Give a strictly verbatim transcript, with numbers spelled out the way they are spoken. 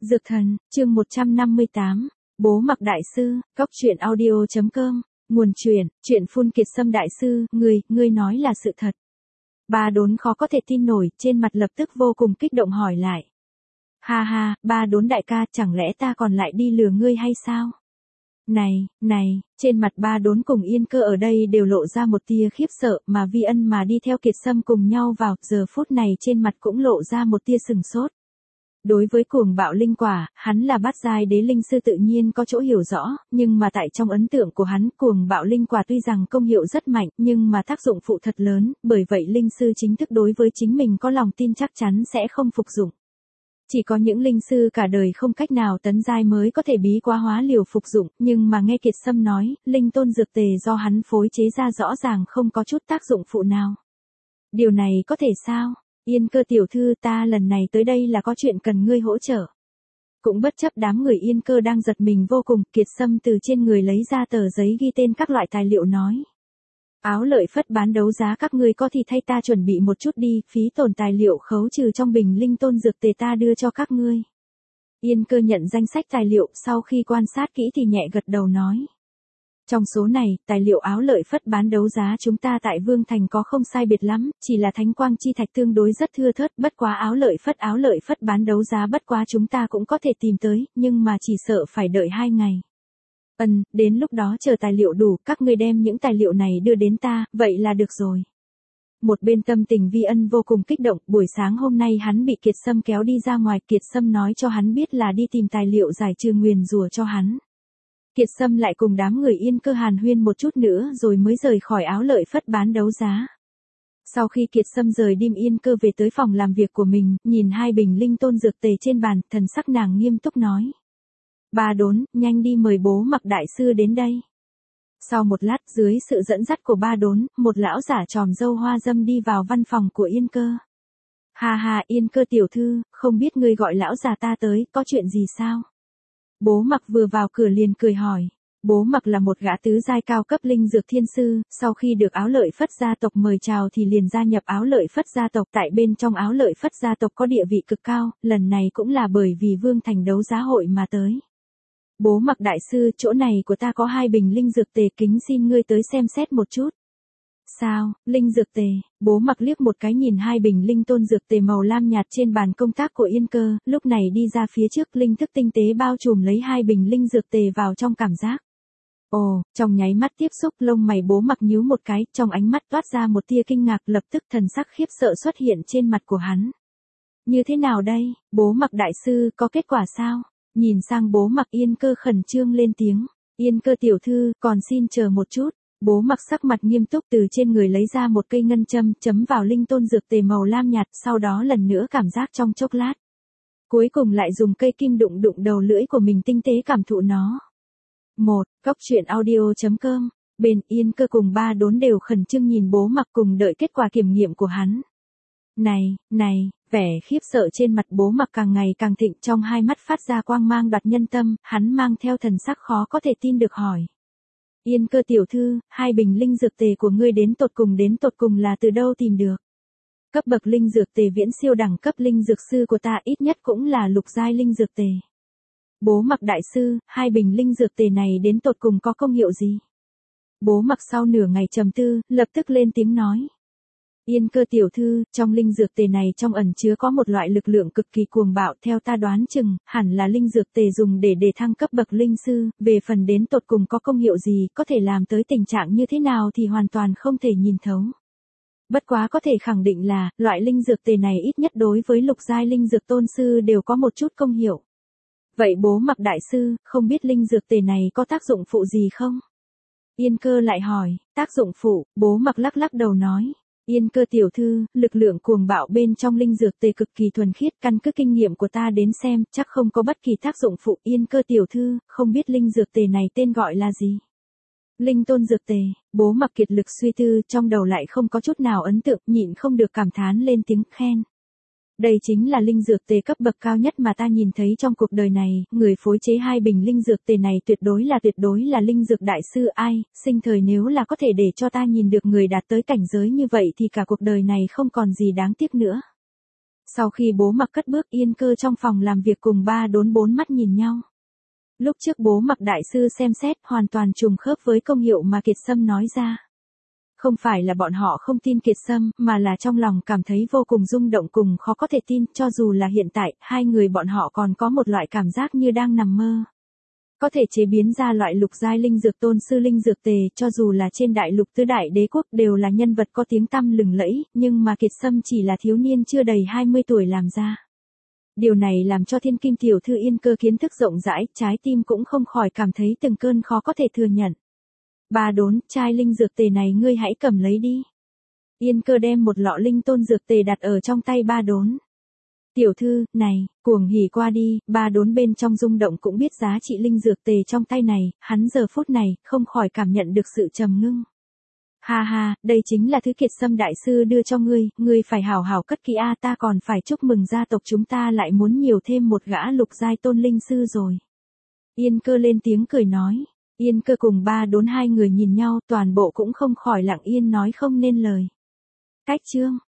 Dược thần, chương một trăm năm mươi tám, Bố Mặc Đại Sư, Cóc Truyện Audio chấm com, nguồn truyện, truyện Phun Kiệt Sâm Đại Sư, ngươi, ngươi nói là sự thật. Ba Đốn khó có thể tin nổi, trên mặt lập tức vô cùng kích động hỏi lại. Ha ha, Ba Đốn đại ca, chẳng lẽ ta còn lại đi lừa ngươi hay sao? Này, này, trên mặt Ba Đốn cùng Yên Cơ ở đây đều lộ ra một tia khiếp sợ, mà Vi Ân mà đi theo Kiệt Sâm cùng nhau vào, giờ phút này trên mặt cũng lộ ra một tia sừng sốt. Đối với cuồng bạo linh quả, hắn là bát giai đế linh sư tự nhiên có chỗ hiểu rõ, nhưng mà tại trong ấn tượng của hắn, cuồng bạo linh quả tuy rằng công hiệu rất mạnh, nhưng mà tác dụng phụ thật lớn, bởi vậy linh sư chính thức đối với chính mình có lòng tin chắc chắn sẽ không phục dụng. Chỉ có những linh sư cả đời không cách nào tấn giai mới có thể bí quá hóa liều phục dụng, nhưng mà nghe Kiệt Sâm nói, linh tôn dược tề do hắn phối chế ra rõ ràng không có chút tác dụng phụ nào. Điều này có thể sao? Yên Cơ tiểu thư, ta lần này tới đây là có chuyện cần ngươi hỗ trợ. Cũng bất chấp đám người Yên Cơ đang giật mình vô cùng, Kiệt Sâm từ trên người lấy ra tờ giấy ghi tên các loại tài liệu nói. Áo lợi phất bán đấu giá các ngươi có thì thay ta chuẩn bị một chút đi, phí tổn tài liệu khấu trừ trong bình linh tôn dược tề ta đưa cho các ngươi. Yên Cơ nhận danh sách tài liệu, sau khi quan sát kỹ thì nhẹ gật đầu nói. Trong số này, tài liệu áo lợi phất bán đấu giá chúng ta tại Vương Thành có không sai biệt lắm, chỉ là thánh quang chi thạch tương đối rất thưa thớt, bất quá áo lợi phất áo lợi phất bán đấu giá bất quá chúng ta cũng có thể tìm tới, nhưng mà chỉ sợ phải đợi hai ngày. Ừm, đến lúc đó chờ tài liệu đủ, các ngươi đem những tài liệu này đưa đến ta, vậy là được rồi. Một bên tâm tình Vi Ân vô cùng kích động, buổi sáng hôm nay hắn bị Kiệt Sâm kéo đi ra ngoài, Kiệt Sâm nói cho hắn biết là đi tìm tài liệu giải trừ nguyền rủa cho hắn. Kiệt Sâm lại cùng đám người Yên Cơ hàn huyên một chút nữa rồi mới rời khỏi áo lợi phất bán đấu giá. Sau khi Kiệt Sâm rời đêm Yên Cơ về tới phòng làm việc của mình, nhìn hai bình linh tôn dược tề trên bàn, thần sắc nàng nghiêm túc nói. Ba Đốn, nhanh đi mời Bố Mặc Đại Sư đến đây. Sau một lát, dưới sự dẫn dắt của Ba Đốn, một lão giả tròm râu hoa dâm đi vào văn phòng của Yên Cơ. Ha ha, Yên Cơ tiểu thư, không biết ngươi gọi lão già ta tới, có chuyện gì sao? Bố Mặc vừa vào cửa liền cười hỏi. Bố Mặc là một gã tứ giai cao cấp linh dược thiên sư, sau khi được áo lợi phất gia tộc mời chào thì liền gia nhập áo lợi phất gia tộc. Tại bên trong áo lợi phất gia tộc có địa vị cực cao, lần này cũng là bởi vì Vương Thành đấu giá hội mà tới. Bố Mặc Đại Sư, chỗ này của ta có hai bình linh dược tề, kính xin ngươi tới xem xét một chút. Sao, linh dược tề? Bố Mặc liếc một cái nhìn hai bình linh tôn dược tề màu lam nhạt trên bàn công tác của Yên Cơ, lúc này đi ra phía trước, linh thức tinh tế bao trùm lấy hai bình linh dược tề vào trong cảm giác. Ồ, trong nháy mắt tiếp xúc, lông mày Bố Mặc nhíu một cái, trong ánh mắt toát ra một tia kinh ngạc, lập tức thần sắc khiếp sợ xuất hiện trên mặt của hắn. Như thế nào đây, Bố Mặc Đại Sư, có kết quả sao? Nhìn sang Bố Mặc, Yên Cơ khẩn trương lên tiếng. Yên Cơ tiểu thư, còn xin chờ một chút. Bố Mặc sắc mặt nghiêm túc từ trên người lấy ra một cây ngân châm, chấm vào linh tôn dược tề màu lam nhạt, sau đó lần nữa cảm giác trong chốc lát. Cuối cùng lại dùng cây kim đụng đụng đầu lưỡi của mình tinh tế cảm thụ nó. một. Cóc Truyện Audio chấm com. Bên Yên Cơ cùng Ba Đốn đều khẩn trương nhìn Bố Mặc cùng đợi kết quả kiểm nghiệm của hắn. Này, này, vẻ khiếp sợ trên mặt Bố Mặc càng ngày càng thịnh, trong hai mắt phát ra quang mang đoạt nhân tâm, hắn mang theo thần sắc khó có thể tin được hỏi. Yên Cơ tiểu thư, hai bình linh dược tề của ngươi đến tột cùng đến tột cùng là từ đâu tìm được? Cấp bậc linh dược tề viễn siêu đẳng cấp linh dược sư của ta, ít nhất cũng là lục giai linh dược tề. Bố Mặc Đại Sư, hai bình linh dược tề này đến tột cùng có công hiệu gì? Bố Mặc sau nửa ngày trầm tư, lập tức lên tiếng nói. Yên Cơ tiểu thư, trong linh dược tề này trong ẩn chứa có một loại lực lượng cực kỳ cuồng bạo, theo ta đoán chừng, hẳn là linh dược tề dùng để đề thăng cấp bậc linh sư, về phần đến tột cùng có công hiệu gì, có thể làm tới tình trạng như thế nào thì hoàn toàn không thể nhìn thấu. Bất quá có thể khẳng định là, loại linh dược tề này ít nhất đối với lục giai linh dược tôn sư đều có một chút công hiệu. Vậy Bố Mặc Đại Sư, không biết linh dược tề này có tác dụng phụ gì không? Yên Cơ lại hỏi. Tác dụng phụ? Bố Mặc lắc lắc đầu nói. Yên Cơ tiểu thư, lực lượng cuồng bạo bên trong linh dược tề cực kỳ thuần khiết, căn cứ kinh nghiệm của ta đến xem, chắc không có bất kỳ tác dụng phụ. Yên Cơ tiểu thư, không biết linh dược tề này tên gọi là gì? Linh tôn dược tề. Bố Mặc kiệt lực suy tư, trong đầu lại không có chút nào ấn tượng, nhịn không được cảm thán lên tiếng khen. Đây chính là linh dược tề cấp bậc cao nhất mà ta nhìn thấy trong cuộc đời này, người phối chế hai bình linh dược tề này tuyệt đối là tuyệt đối là linh dược đại sư, ai, sinh thời nếu là có thể để cho ta nhìn được người đạt tới cảnh giới như vậy thì cả cuộc đời này không còn gì đáng tiếc nữa. Sau khi bố Mặc cất bước, Yên Cơ trong phòng làm việc cùng ba đốn bốn mắt nhìn nhau. Lúc trước bố Mặc đại sư xem xét hoàn toàn trùng khớp với công hiệu mà Kiệt Sâm nói ra. Không phải là bọn họ không tin Kiệt Sâm, mà là trong lòng cảm thấy vô cùng rung động cùng khó có thể tin, cho dù là hiện tại, hai người bọn họ còn có một loại cảm giác như đang nằm mơ. Có thể chế biến ra loại lục giai linh dược tôn sư linh dược tề, cho dù là trên đại lục tứ đại đế quốc đều là nhân vật có tiếng tăm lừng lẫy, nhưng mà Kiệt Sâm chỉ là thiếu niên chưa đầy hai mươi tuổi làm ra. Điều này làm cho Thiên Kim tiểu thư Yên Cơ kiến thức rộng rãi, trái tim cũng không khỏi cảm thấy từng cơn khó có thể thừa nhận. Ba đốn, chai linh dược tề này ngươi hãy cầm lấy đi. Yên Cơ đem một lọ linh tôn dược tề đặt ở trong tay ba đốn. Tiểu thư, này, cuồng hỉ qua đi, ba đốn bên trong rung động cũng biết giá trị linh dược tề trong tay này, hắn giờ phút này, không khỏi cảm nhận được sự trầm ngưng. Ha ha, đây chính là thứ Kiệt Sâm đại sư đưa cho ngươi, ngươi phải hảo hảo cất kỹ a, ta còn phải chúc mừng gia tộc chúng ta lại muốn nhiều thêm một gã lục giai tôn linh sư rồi. Yên Cơ lên tiếng cười nói. Yên Cơ cùng ba đốn hai người nhìn nhau, toàn bộ cũng không khỏi lặng yên nói không nên lời. Cách chương